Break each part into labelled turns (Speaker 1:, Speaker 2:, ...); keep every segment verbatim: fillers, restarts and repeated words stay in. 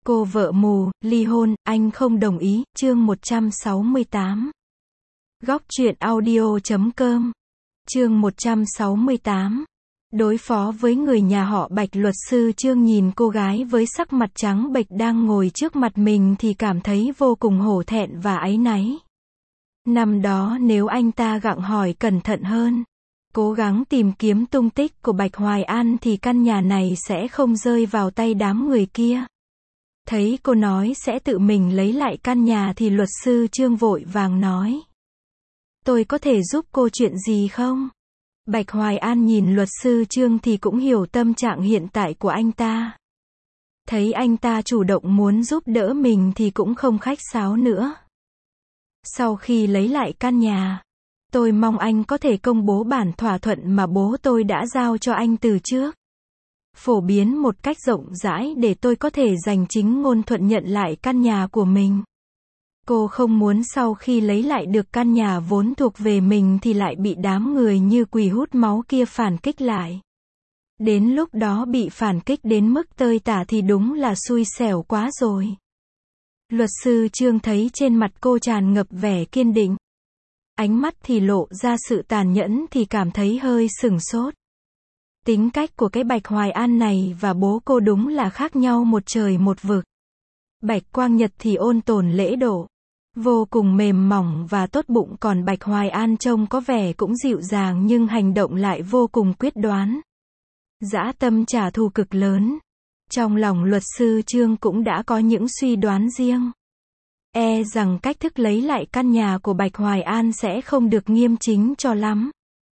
Speaker 1: Cô vợ mù, ly hôn, anh không đồng ý, chương một trăm sáu mươi tám. Góc truyện audio chấm com. Chương một trăm sáu mươi tám. Đối phó với người nhà họ Bạch, luật sư Trương nhìn cô gái với sắc mặt trắng bệch đang ngồi trước mặt mình thì cảm thấy vô cùng hổ thẹn và áy náy. Năm đó nếu anh ta gặng hỏi cẩn thận hơn, cố gắng tìm kiếm tung tích của Bạch Hoài An thì căn nhà này sẽ không rơi vào tay đám người kia. Thấy cô nói sẽ tự mình lấy lại căn nhà thì luật sư Trương vội vàng nói: Tôi có thể giúp cô chuyện gì không? Bạch Hoài An nhìn luật sư Trương thì cũng hiểu tâm trạng hiện tại của anh ta. Thấy anh ta chủ động muốn giúp đỡ mình thì cũng không khách sáo nữa. Sau khi lấy lại căn nhà, tôi mong anh có thể công bố bản thỏa thuận mà bố tôi đã giao cho anh từ trước. Phổ biến một cách rộng rãi để tôi có thể giành chính ngôn thuận nhận lại căn nhà của mình. Cô không muốn sau khi lấy lại được căn nhà vốn thuộc về mình thì lại bị đám người như quỷ hút máu kia phản kích lại. Đến lúc đó bị phản kích đến mức tơi tả thì đúng là xui xẻo quá rồi. Luật sư Trương thấy trên mặt cô tràn ngập vẻ kiên định, ánh mắt thì lộ ra sự tàn nhẫn thì cảm thấy hơi sửng sốt. Tính cách của cái Bạch Hoài An này và bố cô đúng là khác nhau một trời một vực. Bạch Quang Nhật thì ôn tồn lễ độ, vô cùng mềm mỏng và tốt bụng, còn Bạch Hoài An trông có vẻ cũng dịu dàng nhưng hành động lại vô cùng quyết đoán. Dã tâm trả thù cực lớn. Trong lòng luật sư Trương cũng đã có những suy đoán riêng. E rằng cách thức lấy lại căn nhà của Bạch Hoài An sẽ không được nghiêm chính cho lắm.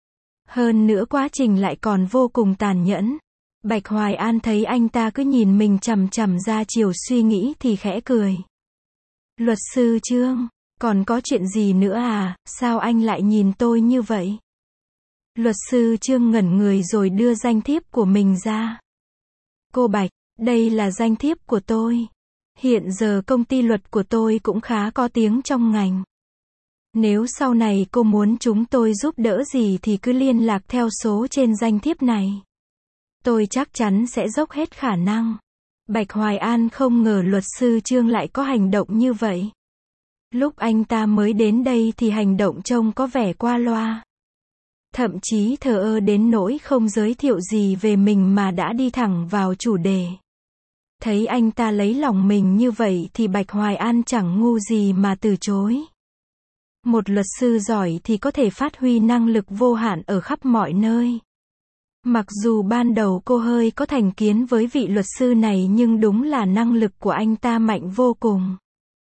Speaker 1: Hơn nữa quá trình lại còn vô cùng tàn nhẫn. Bạch Hoài An thấy anh ta cứ nhìn mình chằm chằm ra chiều suy nghĩ thì khẽ cười. Luật sư Trương, còn có chuyện gì nữa à, sao anh lại nhìn tôi như vậy? Luật sư Trương ngẩn người rồi đưa danh thiếp của mình ra. Cô Bạch, đây là danh thiếp của tôi. Hiện giờ công ty luật của tôi cũng khá có tiếng trong ngành. Nếu sau này cô muốn chúng tôi giúp đỡ gì thì cứ liên lạc theo số trên danh thiếp này. Tôi chắc chắn sẽ dốc hết khả năng. Bạch Hoài An không ngờ luật sư Trương lại có hành động như vậy. Lúc anh ta mới đến đây thì hành động trông có vẻ qua loa. Thậm chí thờ ơ đến nỗi không giới thiệu gì về mình mà đã đi thẳng vào chủ đề. Thấy anh ta lấy lòng mình như vậy thì Bạch Hoài An chẳng ngu gì mà từ chối. Một luật sư giỏi thì có thể phát huy năng lực vô hạn ở khắp mọi nơi. Mặc dù ban đầu cô hơi có thành kiến với vị luật sư này nhưng đúng là năng lực của anh ta mạnh vô cùng.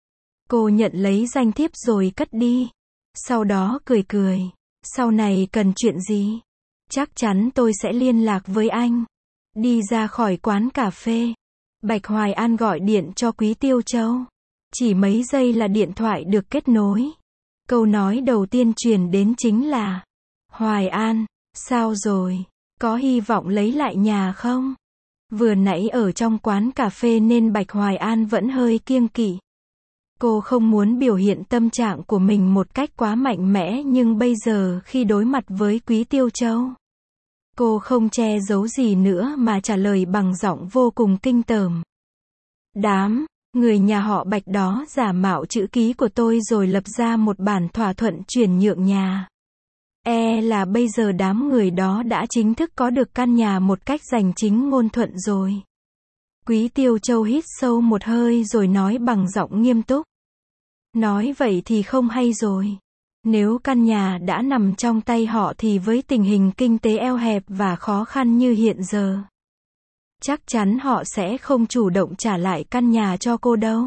Speaker 1: Cô nhận lấy danh thiếp rồi cất đi. Sau đó cười cười. Sau này cần chuyện gì? Chắc chắn tôi sẽ liên lạc với anh. Đi ra khỏi quán cà phê, Bạch Hoài An gọi điện cho Quý Tiêu Châu. Chỉ mấy giây là điện thoại được kết nối. Câu nói đầu tiên truyền đến chính là: Hoài An, sao rồi? Có hy vọng lấy lại nhà không? Vừa nãy ở trong quán cà phê nên Bạch Hoài An vẫn hơi kiêng kỵ. Cô không muốn biểu hiện tâm trạng của mình một cách quá mạnh mẽ nhưng bây giờ khi đối mặt với Quý Tiêu Châu, cô không che giấu gì nữa mà trả lời bằng giọng vô cùng kinh tởm. Đám người nhà họ Bạch đó giả mạo chữ ký của tôi rồi lập ra một bản thỏa thuận chuyển nhượng nhà. E là bây giờ đám người đó đã chính thức có được căn nhà một cách giành chính ngôn thuận rồi. Quý Tiêu Châu hít sâu một hơi rồi nói bằng giọng nghiêm túc. Nói vậy thì không hay rồi. Nếu căn nhà đã nằm trong tay họ thì với tình hình kinh tế eo hẹp và khó khăn như hiện giờ, chắc chắn họ sẽ không chủ động trả lại căn nhà cho cô đâu.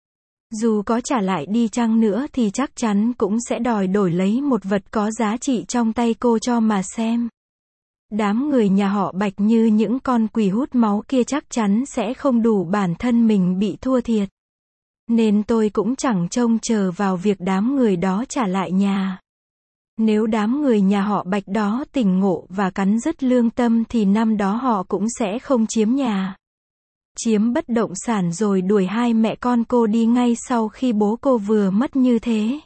Speaker 1: Dù có trả lại đi chăng nữa thì chắc chắn cũng sẽ đòi đổi lấy một vật có giá trị trong tay cô cho mà xem. Đám người nhà họ Bạch như những con quỷ hút máu kia chắc chắn sẽ không đủ bản thân mình bị thua thiệt. Nên tôi cũng chẳng trông chờ vào việc đám người đó trả lại nhà. Nếu đám người nhà họ Bạch đó tỉnh ngộ và cắn rứt lương tâm thì năm đó họ cũng sẽ không chiếm nhà, chiếm bất động sản rồi đuổi hai mẹ con cô đi ngay sau khi bố cô vừa mất như thế.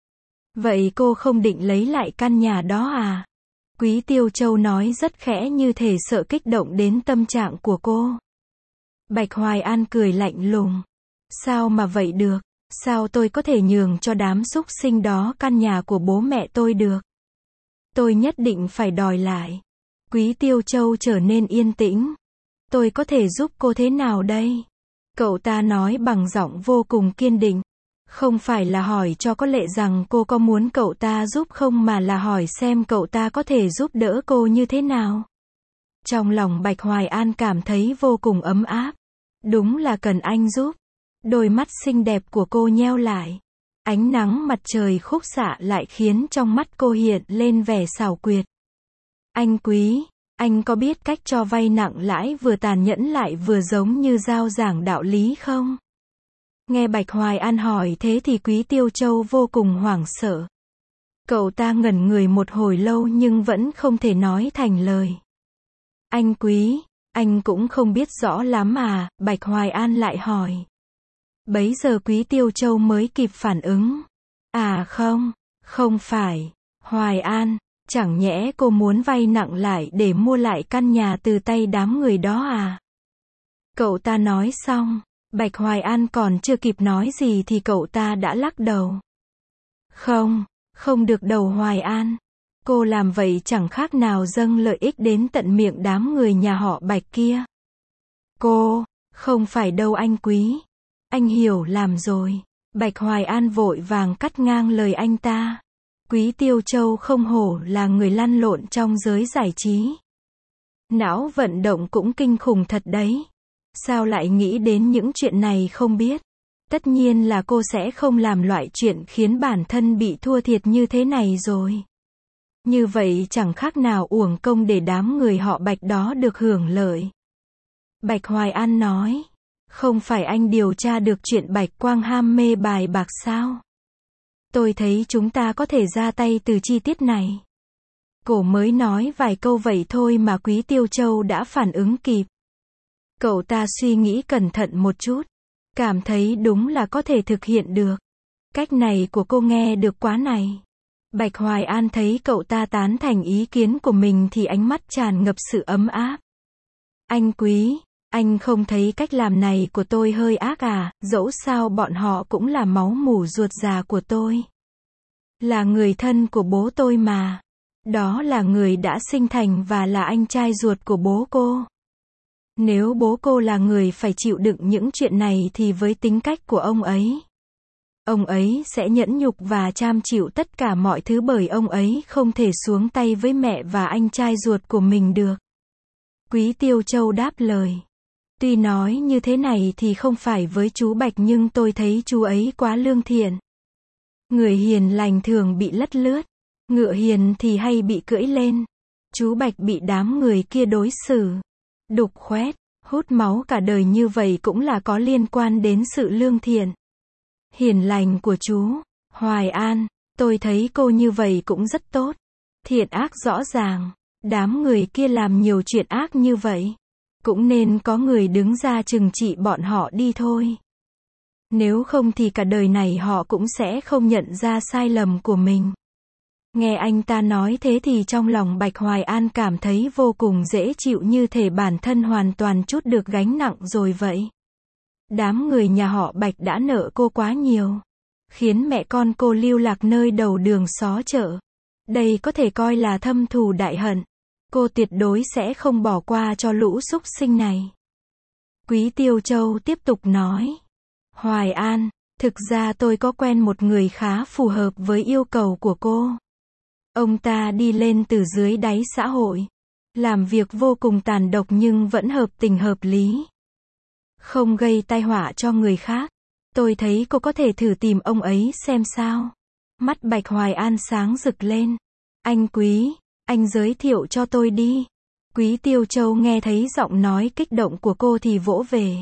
Speaker 1: Vậy cô không định lấy lại căn nhà đó à? Quý Tiêu Châu nói rất khẽ như thể sợ kích động đến tâm trạng của cô. Bạch Hoài An cười lạnh lùng. Sao mà vậy được? Sao tôi có thể nhường cho đám súc sinh đó căn nhà của bố mẹ tôi được? Tôi nhất định phải đòi lại. Quý Tiêu Châu trở nên yên tĩnh. Tôi có thể giúp cô thế nào đây? Cậu ta nói bằng giọng vô cùng kiên định. Không phải là hỏi cho có lệ rằng cô có muốn cậu ta giúp không mà là hỏi xem cậu ta có thể giúp đỡ cô như thế nào. Trong lòng Bạch Hoài An cảm thấy vô cùng ấm áp. Đúng là cần anh giúp. Đôi mắt xinh đẹp của cô nheo lại. Ánh nắng mặt trời khúc xạ lại khiến trong mắt cô hiện lên vẻ xảo quyệt. Anh Quý, anh có biết cách cho vay nặng lãi vừa tàn nhẫn lại vừa giống như giao giảng đạo lý không? Nghe Bạch Hoài An hỏi thế thì Quý Tiêu Châu vô cùng hoảng sợ. Cậu ta ngẩn người một hồi lâu nhưng vẫn không thể nói thành lời. Anh Quý, anh cũng không biết rõ lắm à, Bạch Hoài An lại hỏi. Bấy giờ Quý Tiêu Châu mới kịp phản ứng. À không, không phải. Hoài An, chẳng nhẽ cô muốn vay nặng lại để mua lại căn nhà từ tay đám người đó à? Cậu ta nói xong, Bạch Hoài An còn chưa kịp nói gì thì cậu ta đã lắc đầu. Không, không được đâu Hoài An. Cô làm vậy chẳng khác nào dâng lợi ích đến tận miệng đám người nhà họ Bạch kia. Cô, không phải đâu anh Quý. Anh hiểu làm rồi. Bạch Hoài An vội vàng cắt ngang lời anh ta. Quý Tiêu Châu không hổ là người lăn lộn trong giới giải trí. Não vận động cũng kinh khủng thật đấy. Sao lại nghĩ đến những chuyện này không biết? Tất nhiên là cô sẽ không làm loại chuyện khiến bản thân bị thua thiệt như thế này rồi. Như vậy chẳng khác nào uổng công để đám người họ Bạch đó được hưởng lợi. Bạch Hoài An nói. Không phải anh điều tra được chuyện Bạch Quang ham mê bài bạc sao? Tôi thấy chúng ta có thể ra tay từ chi tiết này. Cổ mới nói vài câu vậy thôi mà Quý Tiêu Châu đã phản ứng kịp. Cậu ta suy nghĩ cẩn thận một chút. Cảm thấy đúng là có thể thực hiện được. Cách này của cô nghe được quá này. Bạch Hoài An thấy cậu ta tán thành ý kiến của mình thì ánh mắt tràn ngập sự ấm áp. Anh Quý, anh không thấy cách làm này của tôi hơi ác à, dẫu sao bọn họ cũng là máu mủ ruột già của tôi. Là người thân của bố tôi mà. Đó là người đã sinh thành và là anh trai ruột của bố cô. Nếu bố cô là người phải chịu đựng những chuyện này thì với tính cách của ông ấy, ông ấy sẽ nhẫn nhục và cam chịu tất cả mọi thứ bởi ông ấy không thể xuống tay với mẹ và anh trai ruột của mình được. Quý Tiêu Châu đáp lời. Tuy nói như thế này thì không phải với chú Bạch nhưng tôi thấy chú ấy quá lương thiện. Người hiền lành thường bị lất lướt, ngựa hiền thì hay bị cưỡi lên. Chú Bạch bị đám người kia đối xử đục khoét, hút máu cả đời như vậy cũng là có liên quan đến sự lương thiện, hiền lành của chú. Hoài An, tôi thấy cô như vậy cũng rất tốt. Thiện ác rõ ràng, đám người kia làm nhiều chuyện ác như vậy. Cũng nên có người đứng ra trừng trị bọn họ đi thôi. Nếu không thì cả đời này họ cũng sẽ không nhận ra sai lầm của mình. Nghe anh ta nói thế thì trong lòng Bạch Hoài An cảm thấy vô cùng dễ chịu như thể bản thân hoàn toàn trút được gánh nặng rồi vậy. Đám người nhà họ Bạch đã nợ cô quá nhiều. Khiến mẹ con cô lưu lạc nơi đầu đường xó chợ. Đây có thể coi là thâm thù đại hận. Cô tuyệt đối sẽ không bỏ qua cho lũ súc sinh này. Quý Tiêu Châu tiếp tục nói. Hoài An, thực ra tôi có quen một người khá phù hợp với yêu cầu của cô. Ông ta đi lên từ dưới đáy xã hội. Làm việc vô cùng tàn độc nhưng vẫn hợp tình hợp lý. Không gây tai họa cho người khác. Tôi thấy cô có thể thử tìm ông ấy xem sao. Mắt Bạch Hoài An sáng rực lên. Anh Quý, anh giới thiệu cho tôi đi. Quý Tiêu Châu nghe thấy giọng nói kích động của cô thì vỗ về.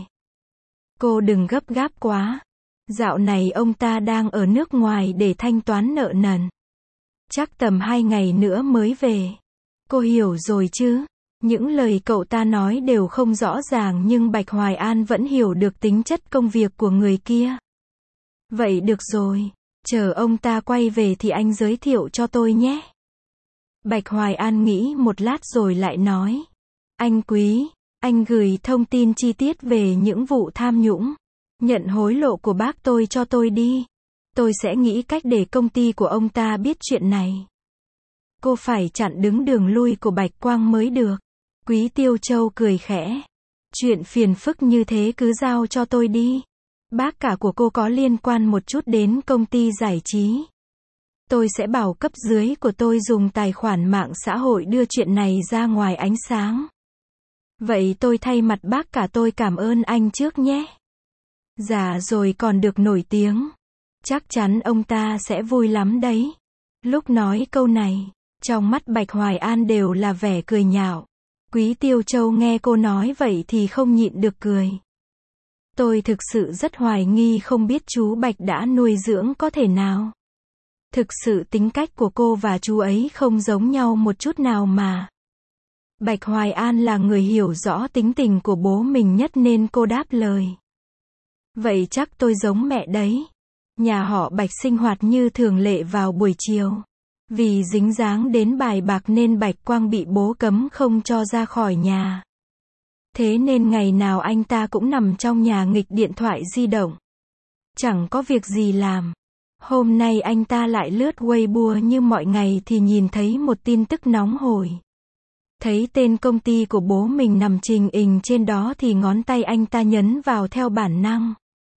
Speaker 1: Cô đừng gấp gáp quá. Dạo này ông ta đang ở nước ngoài để thanh toán nợ nần. Chắc tầm hai ngày nữa mới về. Cô hiểu rồi chứ? Những lời cậu ta nói đều không rõ ràng nhưng Bạch Hoài An vẫn hiểu được tính chất công việc của người kia. Vậy được rồi. Chờ ông ta quay về thì anh giới thiệu cho tôi nhé. Bạch Hoài An nghĩ một lát rồi lại nói. Anh Quý, anh gửi thông tin chi tiết về những vụ tham nhũng, Nhận hối lộ của bác tôi cho tôi đi. Tôi sẽ nghĩ cách để công ty của ông ta biết chuyện này. Cô phải chặn đứng đường lui của Bạch Quang mới được. Quý Tiêu Châu cười khẽ. Chuyện phiền phức như thế cứ giao cho tôi đi. Bác cả của cô có liên quan một chút đến công ty giải trí. Tôi sẽ bảo cấp dưới của tôi dùng tài khoản mạng xã hội đưa chuyện này ra ngoài ánh sáng. Vậy tôi thay mặt bác cả tôi cảm ơn anh trước nhé. Dạ rồi còn được nổi tiếng. Chắc chắn ông ta sẽ vui lắm đấy. Lúc nói câu này, trong mắt Bạch Hoài An đều là vẻ cười nhạo. Quý Tiêu Châu nghe cô nói vậy thì không nhịn được cười. Tôi thực sự rất hoài nghi không biết chú Bạch đã nuôi dưỡng có thể nào. Thực sự tính cách của cô và chú ấy không giống nhau một chút nào mà. Bạch Hoài An là người hiểu rõ tính tình của bố mình nhất nên cô đáp lời. Vậy chắc tôi giống mẹ đấy. Nhà họ Bạch sinh hoạt như thường lệ vào buổi chiều. Vì dính dáng đến bài bạc nên Bạch Quang bị bố cấm không cho ra khỏi nhà. Thế nên ngày nào anh ta cũng nằm trong nhà nghịch điện thoại di động. Chẳng có việc gì làm. Hôm nay anh ta lại lướt Weibo như mọi ngày thì nhìn thấy một tin tức nóng hổi. Thấy tên công ty của bố mình nằm trình hình trên đó thì ngón tay anh ta nhấn vào theo bản năng.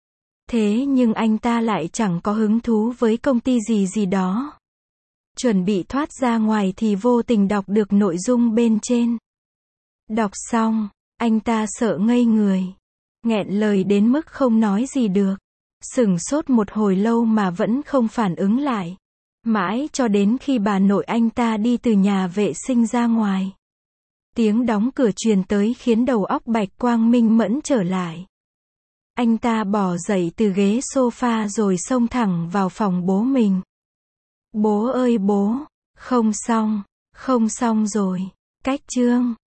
Speaker 1: Thế nhưng anh ta lại chẳng có hứng thú với công ty gì gì đó. Chuẩn bị thoát ra ngoài thì vô tình đọc được nội dung bên trên. Đọc xong, anh ta sợ ngây người. Nghẹn lời đến mức không nói gì được. Sửng sốt một hồi lâu mà vẫn không phản ứng lại. Mãi cho đến khi bà nội anh ta đi từ nhà vệ sinh ra ngoài. Tiếng đóng cửa truyền tới khiến đầu óc Bạch Quang minh mẫn trở lại. Anh ta bò dậy từ ghế sofa rồi xông thẳng vào phòng bố mình. Bố ơi bố, không xong, không xong rồi, cách chương.